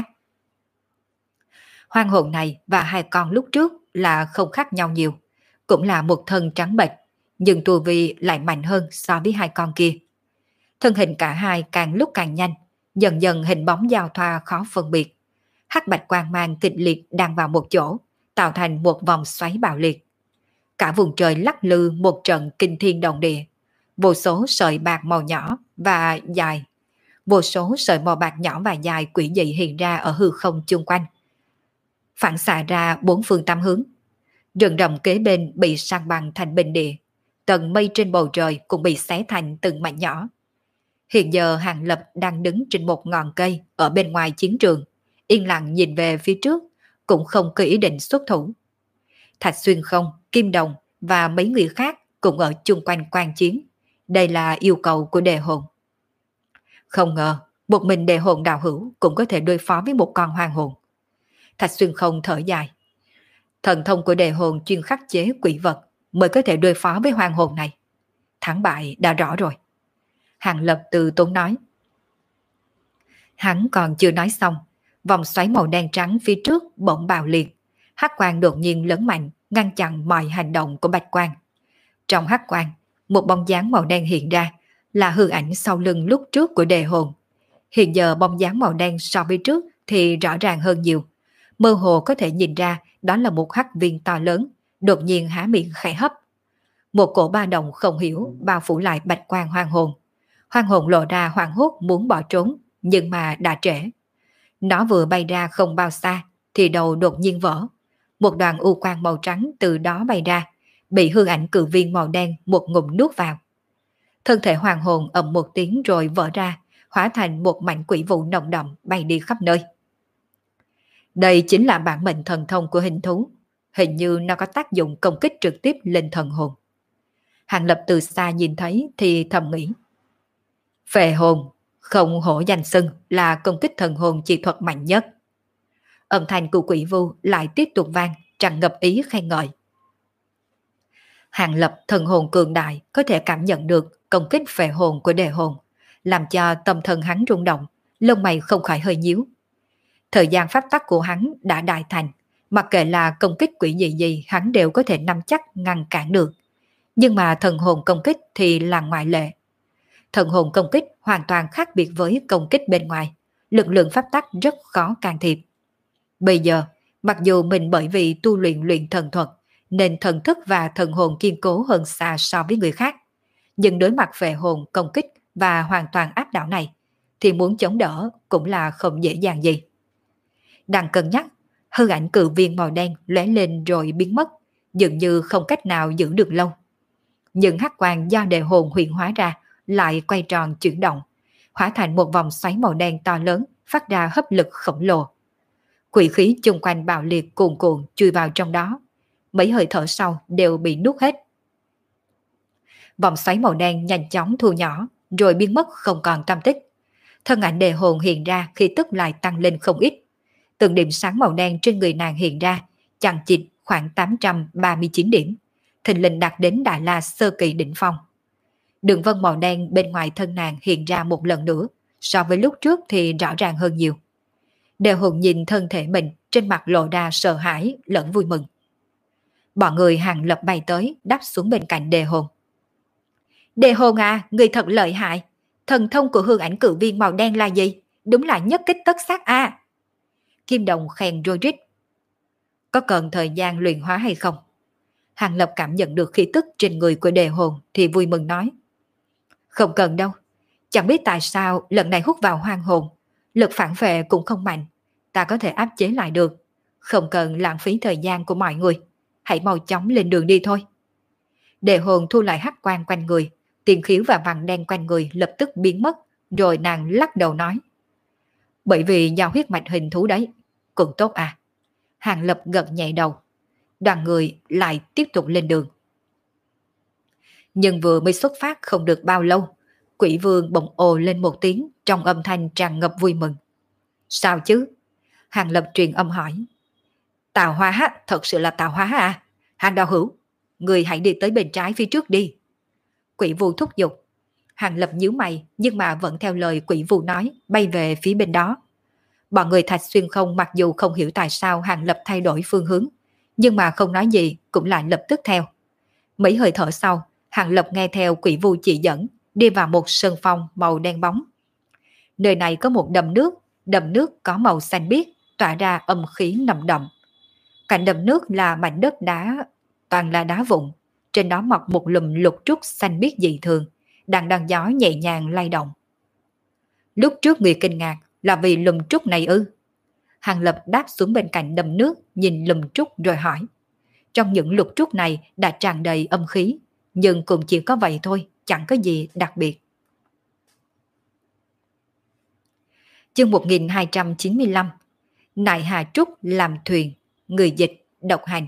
Hoàng hồn này và hai con lúc trước là không khác nhau nhiều, cũng là một thân trắng bệch, nhưng tu vi lại mạnh hơn so với hai con kia. Thân hình cả hai càng lúc càng nhanh, dần dần hình bóng giao thoa khó phân biệt. Hắc bạch quang mang kịch liệt đang vào một chỗ, tạo thành một vòng xoáy bạo liệt. Cả vùng trời lắc lư một trận kinh thiên động địa, vô số sợi bạc màu nhỏ và dài, vô số sợi màu bạc nhỏ và dài quỷ dị hiện ra ở hư không chung quanh, phản xạ ra bốn phương tám hướng. Rừng rậm kế bên bị san bằng thành bình địa, tầng mây trên bầu trời cũng bị xé thành từng mảnh nhỏ. Hiện giờ Hàng Lập đang đứng trên một ngọn cây ở bên ngoài chiến trường, yên lặng nhìn về phía trước, cũng không có ý định xuất thủ. Thạch Xuyên Không, Kim Đồng và mấy người khác cũng ở chung quanh quan chiến. Đây là yêu cầu của đề hồn. Không ngờ, một mình đề hồn đạo hữu cũng có thể đối phó với một con hoàng hồn. Thạch Xuyên Không thở dài. Thần thông của đề hồn chuyên khắc chế quỷ vật mới có thể đối phó với hoàng hồn này. Thắng bại đã rõ rồi. Hàng Lập từ tốn nói. Hắn còn chưa nói xong, vòng xoáy màu đen trắng phía trước bỗng bạo liệt. hắc quang đột nhiên lớn mạnh, ngăn chặn mọi hành động của bạch quang. Trong hắc quang, một bóng dáng màu đen hiện ra, là hư ảnh sau lưng lúc trước của đề hồn. Hiện giờ bóng dáng màu đen so với trước thì rõ ràng hơn nhiều. Mơ hồ có thể nhìn ra đó là một hắc viên to lớn, đột nhiên há miệng khẽ hấp. Một cổ ba động không hiểu bao phủ lại bạch quang hoang hồn. Hoang hồn lộ ra hoảng hốt muốn bỏ trốn, nhưng mà đã trễ. Nó vừa bay ra không bao xa, thì đầu đột nhiên vỡ. Một đoàn u quang màu trắng từ đó bay ra, bị hư ảnh cự viên màu đen một ngụm nuốt vào. Thân thể hoàng hồn ầm một tiếng rồi vỡ ra, hóa thành một mảnh quỷ vụ nồng đậm bay đi khắp nơi. Đây chính là bản mệnh thần thông của hình thú. Hình như nó có tác dụng công kích trực tiếp lên thần hồn. Hàng Lập từ xa nhìn thấy thì thầm nghĩ. Phệ hồn, không hổ danh xưng là công kích thần hồn chi thuật mạnh nhất. Âm thanh của quỷ vu lại tiếp tục vang, tràn ngập ý khen ngợi. Hàng Lập thần hồn cường đại có thể cảm nhận được công kích phệ hồn của đề hồn, làm cho tâm thần hắn rung động, lông mày không khỏi hơi nhíu. Thời gian pháp tắc của hắn đã đại thành, mặc kệ là công kích quỷ gì gì hắn đều có thể nắm chắc ngăn cản được. Nhưng mà thần hồn công kích thì là ngoại lệ. Thần hồn công kích hoàn toàn khác biệt với công kích bên ngoài, lực lượng pháp tắc rất khó can thiệp. Bây giờ, mặc dù mình bởi vì tu luyện luyện thần thuật, nên thần thức và thần hồn kiên cố hơn xa so với người khác, nhưng đối mặt về hồn công kích và hoàn toàn áp đảo này, thì muốn chống đỡ cũng là không dễ dàng gì. Đang cân nhắc, hư ảnh cự viên màu đen lóe lên rồi biến mất, dường như không cách nào giữ được lâu. Nhưng hắc quang do đề hồn huyền hóa ra lại quay tròn chuyển động, hóa thành một vòng xoáy màu đen to lớn, phát ra hấp lực khổng lồ. Quỷ khí chung quanh bạo liệt cuồn cuộn chui vào trong đó, mấy hơi thở sau đều bị nuốt hết. Vòng xoáy màu đen nhanh chóng thu nhỏ, rồi biến mất không còn tăm tích. Thân ảnh đề hồn hiện ra khi tức lại tăng lên không ít. Từng điểm sáng màu đen trên người nàng hiện ra, chằng chịt khoảng tám trăm ba mươi chín điểm, thình lình đạt đến Đại La sơ kỳ đỉnh phong. Đường vân màu đen bên ngoài thân nàng hiện ra một lần nữa, so với lúc trước thì rõ ràng hơn nhiều. Đề hồn nhìn thân thể mình, trên mặt lộ ra sợ hãi lẫn vui mừng. Bọn người Hàng Lập bay tới, đáp xuống bên cạnh đề hồn. Đề hồn à, người thật lợi hại. Thần thông của hương ảnh cự viên màu đen là gì? Đúng là nhất kích tất sát a. À. Kim Đồng khen rối rít. Có cần thời gian luyện hóa hay không? Hàng Lập cảm nhận được khí tức trên người của đề hồn thì vui mừng nói. Không cần đâu. Chẳng biết tại sao lần này hút vào hoang hồn, lực phản vệ cũng không mạnh. Ta có thể áp chế lại được. Không cần lãng phí thời gian của mọi người. Hãy mau chóng lên đường đi thôi. Đề hồn thu lại hắc quang quanh người, tiền khiếu và vằn đen quanh người lập tức biến mất, rồi nàng lắc đầu nói. Bởi vì giao huyết mạch hình thú đấy. Cũng tốt à. Hàng Lập gật nhẹ đầu. Đoàn người lại tiếp tục lên đường. Nhưng vừa mới xuất phát không được bao lâu, quỷ vương bỗng ồ lên một tiếng trong âm thanh tràn ngập vui mừng. Sao chứ? Hàng Lập truyền âm hỏi. Tào hóa, thật sự là tào hóa à? Hàng đạo hữu, người hãy đi tới bên trái phía trước đi. Quỷ vu thúc giục. Hàng Lập nhíu mày nhưng mà vẫn theo lời quỷ vu nói, bay về phía bên đó. Bọn người Thạch Xuyên Không mặc dù không hiểu tại sao Hàng Lập thay đổi phương hướng, nhưng mà không nói gì cũng lại lập tức theo. Mấy hơi thở sau, Hàng Lập nghe theo quỷ vu chỉ dẫn, đi vào một sân phong màu đen bóng. Nơi này có một đầm nước, đầm nước có màu xanh biếc, tỏa ra âm khí nồng đậm. Cạnh đầm nước là mảnh đất đá, toàn là đá vụn, trên đó mọc một lùm lục trúc xanh biếc dị thường, đang đằng gió nhẹ nhàng lay động. Lúc trước người kinh ngạc là vì lùm trúc này ư? Hàng Lập đáp xuống bên cạnh đầm nước, nhìn lùm trúc rồi hỏi. Trong những lục trúc này đã tràn đầy âm khí, nhưng cũng chỉ có vậy thôi, chẳng có gì đặc biệt. Chương một nghìn hai trăm chín mươi lăm. Nại Hà Trúc làm thuyền, người dịch độc hành.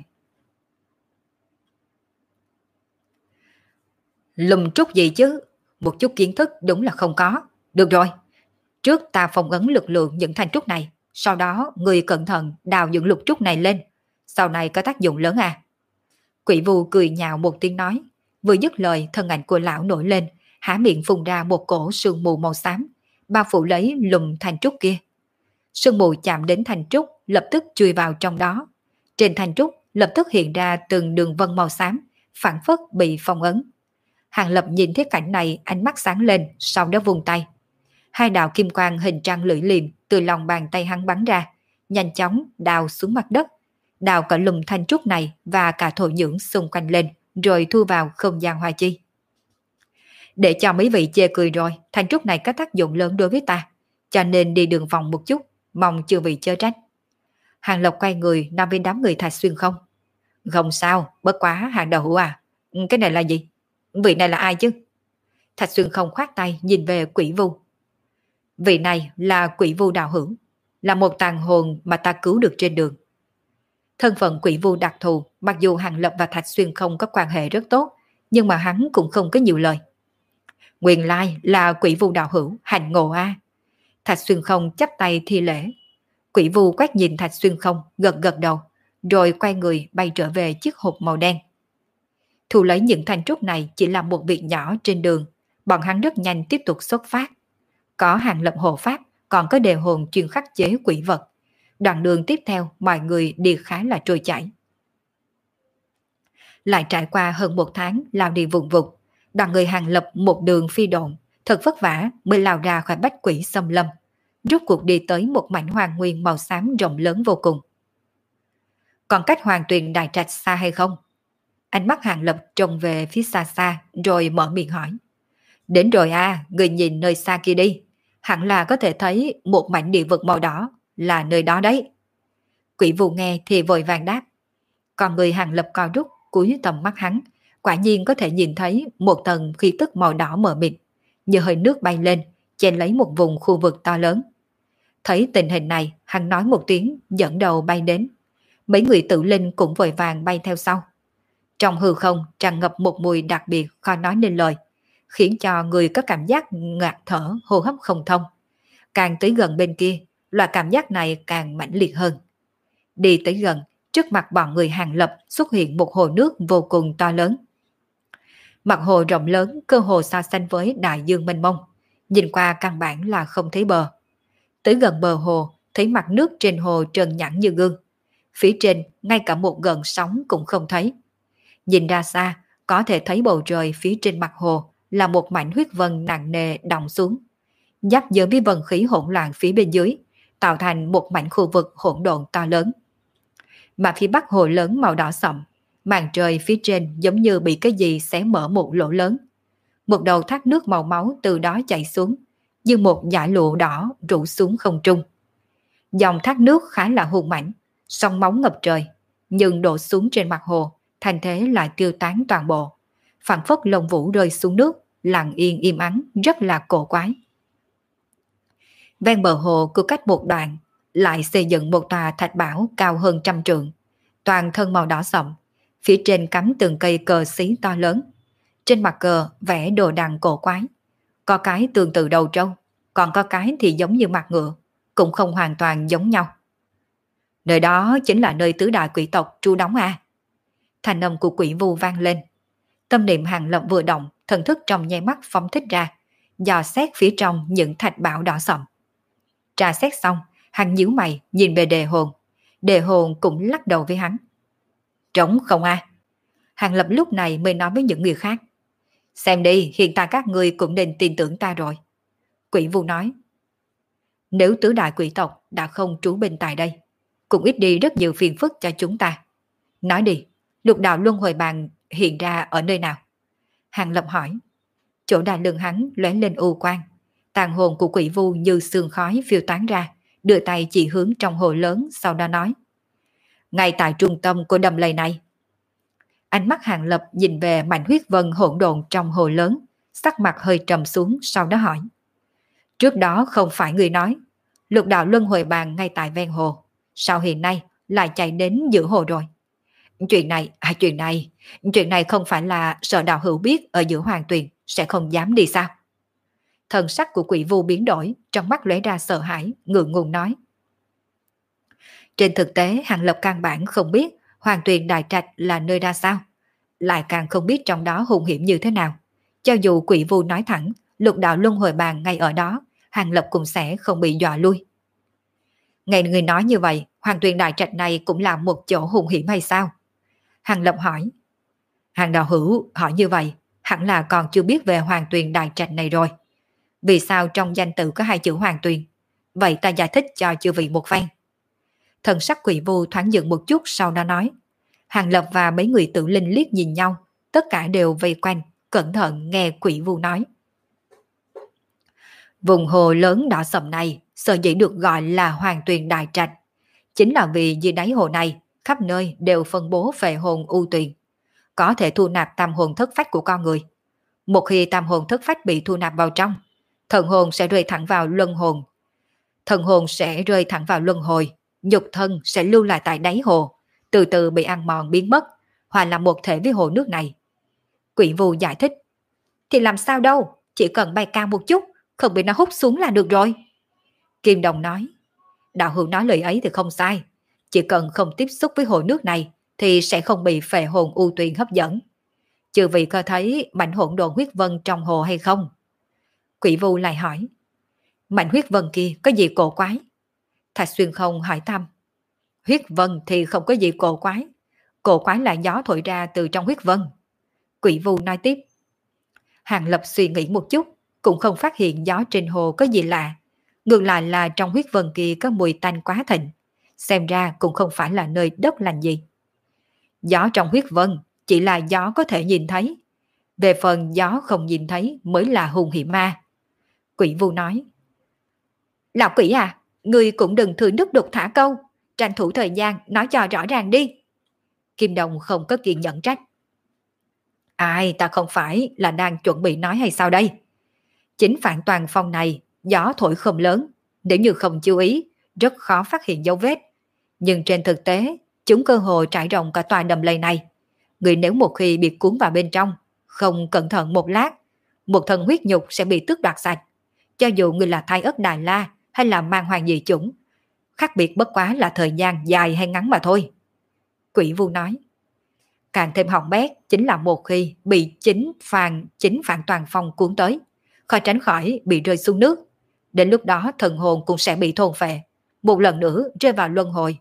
Lùm trúc gì chứ? Một chút kiến thức đúng là không có. Được rồi, trước ta phong ấn lực lượng những thanh trúc này, sau đó người cẩn thận đào những lục trúc này lên, sau này có tác dụng lớn à? Quỷ vu cười nhạo một tiếng nói, vừa dứt lời thân ảnh của lão nổi lên, há miệng phun ra một cổ sương mù màu xám, bao phủ lấy lùm thanh trúc kia. Sương mù chạm đến thanh trúc, lập tức chui vào trong đó. Trên thanh trúc lập tức hiện ra từng đường vân màu xám, phảng phất bị phong ấn. Hàng Lập nhìn thấy cảnh này, ánh mắt sáng lên, sau đó vung tay. Hai đạo kim quang hình trăng lưỡi liềm từ lòng bàn tay hắn bắn ra, nhanh chóng đào xuống mặt đất, đào cả lùm thanh trúc này và cả thổ nhưỡng xung quanh lên, rồi thu vào không gian hoa chi. Để cho mấy vị chê cười rồi, thanh trúc này có tác dụng lớn đối với ta, cho nên đi đường vòng một chút, mong chư vị chớ trách. Hàng Lộc quay người nói với đám người Thạch Xuyên Không. Không sao, bất quá Hàng đạo hữu à, cái này là gì? Vị này là ai chứ? Thạch Xuyên Không khoát tay nhìn về Quỷ Vu. Vị này là Quỷ Vu đạo hữu, là một tàn hồn mà ta cứu được trên đường. Thân phận Quỷ Vu đặc thù, mặc dù Hàng Lập và Thạch Xuyên Không có quan hệ rất tốt, nhưng mà hắn cũng không có nhiều lời. Nguyên lai là Quỷ Vu đạo hữu, hành ngộ a. Thạch Xuyên Không chắp tay thi lễ. Quỷ Vu quét nhìn Thạch Xuyên Không, gật gật đầu, rồi quay người bay trở về chiếc hộp màu đen. Thu lấy những thanh trúc này chỉ là một việc nhỏ trên đường, bọn hắn rất nhanh tiếp tục xuất phát. Có Hàng Lập hộ pháp, còn có đề hồn chuyên khắc chế quỷ vật. Đoạn đường tiếp theo mọi người đi khá là trôi chảy. Lại trải qua hơn một tháng lao đi vùng vụt, đoàn người Hàng Lập một đường phi độn, thật vất vả mới lao ra khỏi bách quỷ xâm lâm, rốt cuộc đi tới một mảnh hoàng nguyên màu xám rộng lớn vô cùng. Còn cách Hoàng Tuyền Đại Trạch xa hay không? Ánh mắt Hàng Lập trông về phía xa xa rồi mở miệng hỏi. Đến rồi à, người nhìn nơi xa kia đi, hẳn là có thể thấy một mảnh địa vực màu đỏ, là nơi đó đấy. Quỷ Vụ nghe thì vội vàng đáp. Còn người Hàng Lập co rút cúi tầm mắt hắn, quả nhiên có thể nhìn thấy một tầng khí tức màu đỏ mờ mịt, như hơi nước bay lên, che lấy một vùng khu vực to lớn. Thấy tình hình này, hắn nói một tiếng, dẫn đầu bay đến. Mấy người tự linh cũng vội vàng bay theo sau. Trong hư không tràn ngập một mùi đặc biệt khó nói nên lời, khiến cho người có cảm giác ngạt thở, hô hấp không thông. Càng tới gần bên kia, loại cảm giác này càng mãnh liệt hơn. Đi tới gần, trước mặt bọn người Hàng Lập xuất hiện một hồ nước vô cùng to lớn. Mặt hồ rộng lớn, cơ hồ so sánh với đại dương mênh mông, nhìn qua căn bản là không thấy bờ. Tới gần bờ hồ, thấy mặt nước trên hồ trơn nhẵn như gương. Phía trên, ngay cả một gợn sóng cũng không thấy. Nhìn ra xa, có thể thấy bầu trời phía trên mặt hồ là một mảnh huyết vân nặng nề đọng xuống. Giáp giữa với vân khí hỗn loạn phía bên dưới, tạo thành một mảnh khu vực hỗn độn to lớn. Mà phía bắc hồ lớn màu đỏ sậm, màn trời phía trên giống như bị cái gì xé mở một lỗ lớn. Một đầu thác nước màu máu từ đó chảy xuống, như một dải lụa đỏ rủ xuống không trung. Dòng thác nước khá là hung mãnh, sóng máu ngập trời, nhưng đổ xuống trên mặt hồ, thành thế lại tiêu tán toàn bộ. Phảng phất lông vũ rơi xuống nước, lặng yên im ắng, rất là cổ quái. Ven bờ hồ cứ cách một đoạn, lại xây dựng một tòa thạch bảo cao hơn trăm trượng, toàn thân màu đỏ sậm, phía trên cắm từng cây cờ xí to lớn. Trên mặt cờ vẽ đồ đằng cổ quái, có cái tương tự đầu trâu, còn có cái thì giống như mặt ngựa, cũng không hoàn toàn giống nhau. Nơi đó chính là nơi tứ đại quỷ tộc trú đóng à? Thành âm của Quỷ Vu vang lên. Tâm niệm Hàng Lập vừa động, thần thức trong nháy mắt phóng thích ra, dò xét phía trong những thạch bảo đỏ sậm. Tra xét xong, hắn nhíu mày nhìn về đề hồn. Đề hồn cũng lắc đầu với hắn. Trống không a? À? Hàng Lập lúc này mới nói với những người khác. Xem đi, hiện tại các người cũng nên tin tưởng ta rồi. Quỷ Vu nói. Nếu tứ đại quỷ tộc đã không trú bên tại đây, cũng ít đi rất nhiều phiền phức cho chúng ta. Nói đi, lục đạo luân hồi bàn hiện ra ở nơi nào? Hàng Lập hỏi. Chỗ đà lưng hắn lóe lên u quang. Tàn hồn của Quỷ Vu như sương khói phiêu tán ra, đưa tay chỉ hướng trong hồ lớn, sau đó nói. Ngay tại trung tâm của đầm lầy này. Ánh mắt Hàng Lập nhìn về mảnh huyết vân hỗn độn trong hồ lớn, sắc mặt hơi trầm xuống, sau đó hỏi. Trước đó không phải người nói, lục đạo luân hồi bàn ngay tại ven hồ, sao hiện nay lại chạy đến giữa hồ rồi? Chuyện này, à chuyện này, chuyện này không phải là sợ đạo hữu biết ở giữa Hoàng Tuyền sẽ không dám đi sao? Thần sắc của Quỷ Vu biến đổi, trong mắt lóe ra sợ hãi, ngượng ngùng nói. Trên thực tế, Hàng Lập căn bản không biết Hoàng Tuyền Đại Trạch là nơi ra sao, lại càng không biết trong đó hung hiểm như thế nào. Cho dù Quỷ Vu nói thẳng, lục đạo luân hồi bàn ngay ở đó, Hàng Lập cũng sẽ không bị dọa lui. Nghe người nói như vậy, Hoàng Tuyền Đại Trạch này cũng là một chỗ hung hiểm hay sao? Hàng Lập hỏi. Hàng đạo hữu hỏi như vậy, hẳn là còn chưa biết về Hoàng Tuyền Đại Trạch này rồi. Vì sao trong danh tự có hai chữ Hoàng Tuyền? Vậy ta giải thích cho chư vị một phen. Thần sắc Quỷ Vu thoáng dừng một chút, sau đó nói. Hàng Lập và mấy người Tử Linh liếc nhìn nhau, tất cả đều vây quanh, cẩn thận nghe Quỷ Vu nói. Vùng hồ lớn đỏ sầm này sở dĩ được gọi là Hoàng Tuyền Đại Trạch, chính là vì dưới đáy hồ này khắp nơi đều phân bố phệ hồn u tuyền, có thể thu nạp tam hồn thất phách của con người. Một khi tam hồn thất phách bị thu nạp vào trong, thần hồn sẽ rơi thẳng vào luân hồn. Thần hồn sẽ rơi thẳng vào luân hồi, nhục thân sẽ lưu lại tại đáy hồ, từ từ bị ăn mòn biến mất, hòa làm một thể với hồ nước này. Quỷ Vu giải thích. Thì làm sao đâu, chỉ cần bay cao một chút, không bị nó hút xuống là được rồi. Kim Đồng nói. Đạo hữu nói lời ấy thì không sai, chỉ cần không tiếp xúc với hồ nước này thì sẽ không bị phệ hồn u tuyền hấp dẫn. Chư vị có thấy mảnh hỗn độn huyết vân trong hồ hay không? Quỷ Vu lại hỏi. Mảnh huyết vân kia có gì cổ quái? Thạch Xuyên Không hỏi thăm. Huyết vân thì không có gì cổ quái, cổ quái là gió thổi ra từ trong huyết vân. Quỷ Vu nói tiếp. Hàng Lập suy nghĩ một chút, cũng không phát hiện gió trên hồ có gì lạ, ngược lại là trong huyết vân kia có mùi tanh quá thịnh, xem ra cũng không phải là nơi đất lành gì. Gió trong huyết vân chỉ là gió có thể nhìn thấy, về phần gió không nhìn thấy mới là hung hiểm ma. Quỷ Vu nói. Lão quỷ à, ngươi cũng đừng thừa nước đục thả câu, tranh thủ thời gian nói cho rõ ràng đi. Kim Đồng không có kiên nhẫn trách. Ai, ta không phải là đang chuẩn bị nói hay sao đây? Chính Phản Toàn Phong này gió thổi không lớn, nếu như không chú ý rất khó phát hiện dấu vết, nhưng trên thực tế chúng cơ hồ trải rộng cả tòa đầm lầy này. Người nếu một khi bị cuốn vào bên trong, không cẩn thận một lát, một thân huyết nhục sẽ bị tước đoạt sạch. Cho dù người là thai ất Đại La hay là mang hoàng dị chủng, khác biệt bất quá là thời gian dài hay ngắn mà thôi. Quỷ Vu nói. Càng thêm hỏng bét chính là một khi bị chính phàn chính Phản Toàn Phong cuốn tới, khó tránh khỏi bị rơi xuống nước. Đến lúc đó thần hồn cũng sẽ bị thôn phệ, một lần nữa rơi vào luân hồi.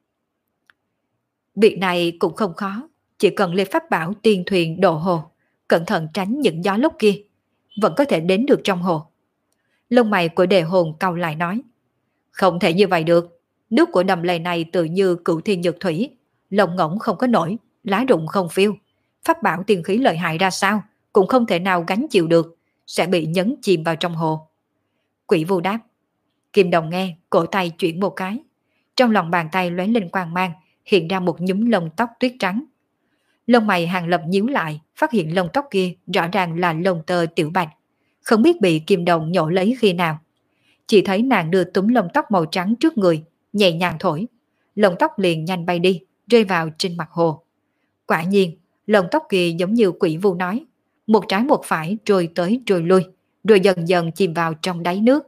Việc này cũng không khó, chỉ cần lên pháp bảo tiên thuyền độ hồ, cẩn thận tránh những gió lốc kia, vẫn có thể đến được trong hồ. Lông mày của Đề Hồn cau lại nói. Không thể như vậy được, nước của đầm lầy này tự như cửu thiên nhật thủy, lồng ngỗng không có nổi, lá rụng không phiêu, pháp bảo tiên khí lợi hại ra sao cũng không thể nào gánh chịu được, sẽ bị nhấn chìm vào trong hồ. Quỷ Vu đáp. Kim Đồng nghe, cổ tay chuyển một cái, trong lòng bàn tay lóe lên quang mang, hiện ra một nhúm lông tóc tuyết trắng. Lông mày Hàng Lập nhíu lại, phát hiện lông tóc kia rõ ràng là lông tơ Tiểu Bạch, không biết bị Kim Đồng nhổ lấy khi nào. Chỉ thấy nàng đưa túm lông tóc màu trắng trước người, nhẹ nhàng thổi, lông tóc liền nhanh bay đi, rơi vào trên mặt hồ. Quả nhiên, lông tóc kia giống như Quỷ Vu nói, một trái một phải trôi tới trôi lui, rồi dần dần chìm vào trong đáy nước.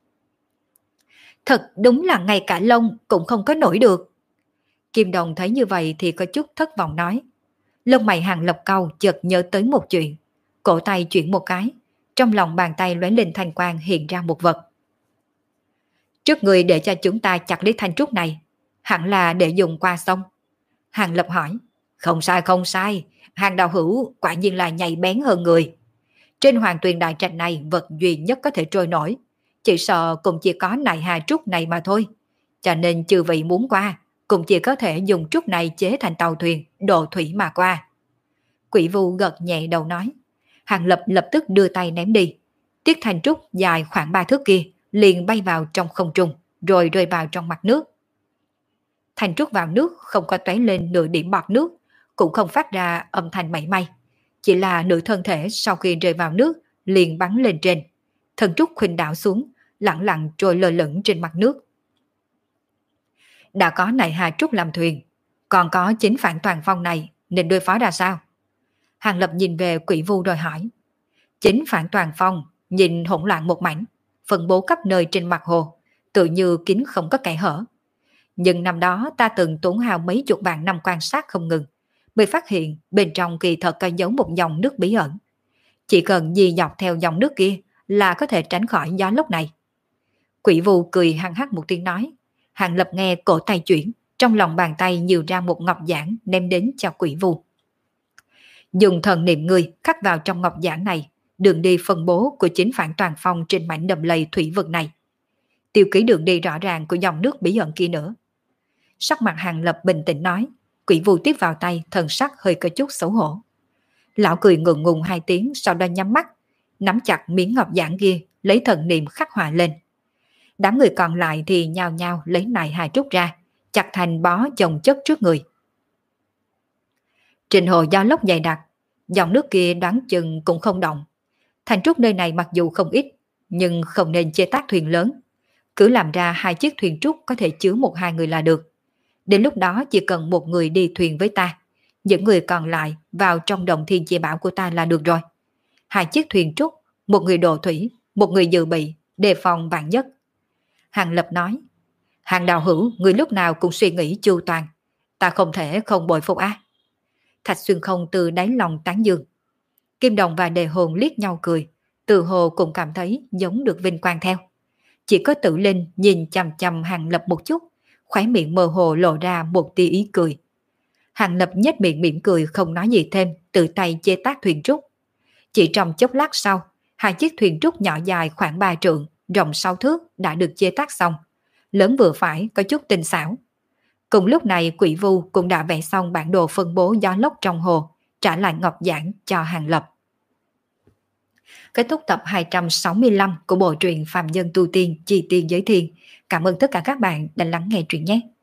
Thật đúng là ngay cả lông cũng không có nổi được. Kim Đồng thấy như vậy thì có chút thất vọng nói. Lông mày Hàng Lập cau chợt nhớ tới một chuyện, cổ tay chuyển một cái, trong lòng bàn tay lóe lên thanh quang hiện ra một vật. Trước người để cho chúng ta chặt lấy thanh trúc này, hẳn là để dùng qua sông. Hàng Lập hỏi. Không sai không sai, Hàng đạo hữu quả nhiên là nhạy bén hơn người. Trên Hoàng Tuyền Đại Trạch này vật duy nhất có thể trôi nổi, chỉ sợ cũng chỉ có nại hà trúc này mà thôi. Cho nên chư vị muốn qua, cũng chỉ có thể dùng trúc này chế thành tàu thuyền, độ thủy mà qua. Quỷ Vu gật nhẹ đầu nói. Hàng Lập lập tức đưa tay ném đi. Tiết thanh trúc dài khoảng ba thước kia liền bay vào trong không trung, rồi rơi vào trong mặt nước. Thanh trúc vào nước không có tóe lên nửa điểm bọt nước, cũng không phát ra âm thanh mảy may. Chỉ là nửa thân thể sau khi rơi vào nước liền bắn lên trên. Thân trúc khuynh đảo xuống, lặng lặng trôi lơ lửng trên mặt nước. Đã có này Hà Trúc làm thuyền, còn có chính Phản Toàn Phong này, nên đối phó ra sao? Hàng Lập nhìn về Quỷ Vu rồi hỏi. Chính Phản Toàn Phong nhìn hỗn loạn một mảnh, phân bố khắp nơi trên mặt hồ, tự như kín không có kẽ hở. Nhưng năm đó ta từng tốn hao mấy chục vạn năm quan sát không ngừng, mới phát hiện bên trong kỳ thật có giấu một dòng nước bí ẩn. Chỉ cần di dọc theo dòng nước kia là có thể tránh khỏi gió lốc này. Quỷ Vu cười hăng hắc một tiếng nói. Hàng Lập nghe cổ tay chuyển, trong lòng bàn tay nhiều ra một ngọc giản đem đến cho Quỷ Vu. Dùng thần niệm người khắc vào trong ngọc giản này, đường đi phân bố của chính phản toàn phong trên mảnh đầm lầy thủy vực này. Tiêu ký đường đi rõ ràng của dòng nước bí ẩn kia nữa. Sắc mặt Hàng Lập bình tĩnh nói, Quỷ Vu tiếp vào tay, thần sắc hơi có chút xấu hổ. Lão cười ngượng ngùng hai tiếng, sau đó nhắm mắt, nắm chặt miếng ngọc giản kia, lấy thần niệm khắc họa lên. Đám người còn lại thì nhao nhao lấy nải hai trúc ra, chặt thành bó chồng chất trước người. Trình hồ gió lốc dày đặc, dòng nước kia đoán chừng cũng không động. Thành trúc nơi này mặc dù không ít, nhưng không nên chế tác thuyền lớn. Cứ làm ra hai chiếc thuyền trúc có thể chứa một hai người là được. Đến lúc đó chỉ cần một người đi thuyền với ta, những người còn lại vào trong đồng thiên chi bảo của ta là được rồi. Hai chiếc thuyền trúc, một người đồ thủy, một người dự bị, đề phòng vạn nhất. Hàng Lập nói, Hàng đạo hữu, người lúc nào cũng suy nghĩ chu toàn, ta không thể không bội phục á. Thạch Xuyên Không từ đáy lòng tán dương. Kim Đồng và Đề Hồn liếc nhau cười, từ hồ cũng cảm thấy giống được vinh quang theo. Chỉ có Tử Linh nhìn chằm chằm Hàng Lập một chút, khóe miệng mơ hồ lộ ra một tia ý cười. Hàng Lập nhếch miệng mỉm cười không nói gì thêm, tự tay chế tác thuyền trúc. Chỉ trong chốc lát sau, hai chiếc thuyền trúc nhỏ dài khoảng ba trượng, rộng sáu thước đã được chế tác xong, lớn vừa phải, có chút tinh xảo. Cùng lúc này Quỷ Vu cũng đã vẽ xong bản đồ phân bố gió lốc trong hồ, trả lại ngọc giản cho Hàng Lập. Kết thúc tập hai trăm sáu mươi lăm của bộ truyện Phàm Nhân Tu Tiên Chi Tiên Giới Thiên. Cảm ơn tất cả các bạn đã lắng nghe truyện nhé.